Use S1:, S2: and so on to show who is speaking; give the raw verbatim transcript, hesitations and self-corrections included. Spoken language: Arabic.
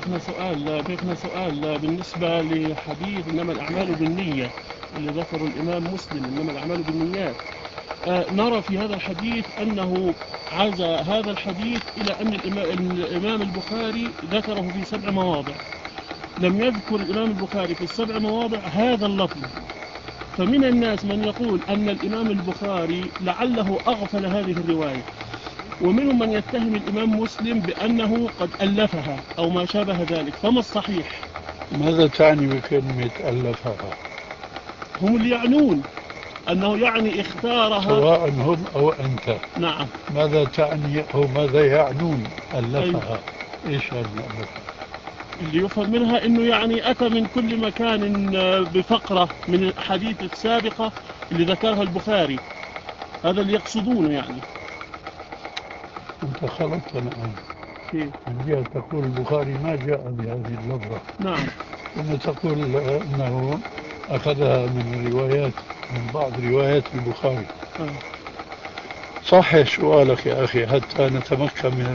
S1: شيخنا سؤال شيخنا سؤال بالنسبة لحديث إنما الأعمال بالنية اللي ذكره الإمام مسلم، إنما الأعمال بالنيات. آه نرى في هذا الحديث أنه عزى هذا الحديث إلى أن الإمام البخاري ذكره في سبع مواضع، لم يذكر الإمام البخاري في السبع مواضع هذا اللفظ. فمن الناس من يقول أن الإمام البخاري لعله أغفل هذه الرواية، ومنهم من يتهم الإمام مسلم بأنه قد ألفها أو ما شابه ذلك. فما الصحيح؟
S2: ماذا تعني بكلمة ألفها؟
S1: هم اللي يعنون أنه يعني اختارها،
S2: سواء هم أو أنت.
S1: نعم.
S2: ماذا تعني أو ماذا يعنون ألفها؟ أي. إيش ألفها؟
S1: اللي يفهم منها أنه يعني أتى من كل مكان بفقرة من الأحاديث السابقة اللي ذكرها البخاري، هذا اللي يقصدونه يعني.
S2: أنت خلطت الآن.
S1: كيف؟
S2: من جهة تقول البخاري ما جاء بهذه اللفظة.
S1: نعم.
S2: ثم تقول أنه أخذها من روايات من بعض روايات البخاري.
S1: آه.
S2: صحح سؤالك يا أخي حتى نتمكن من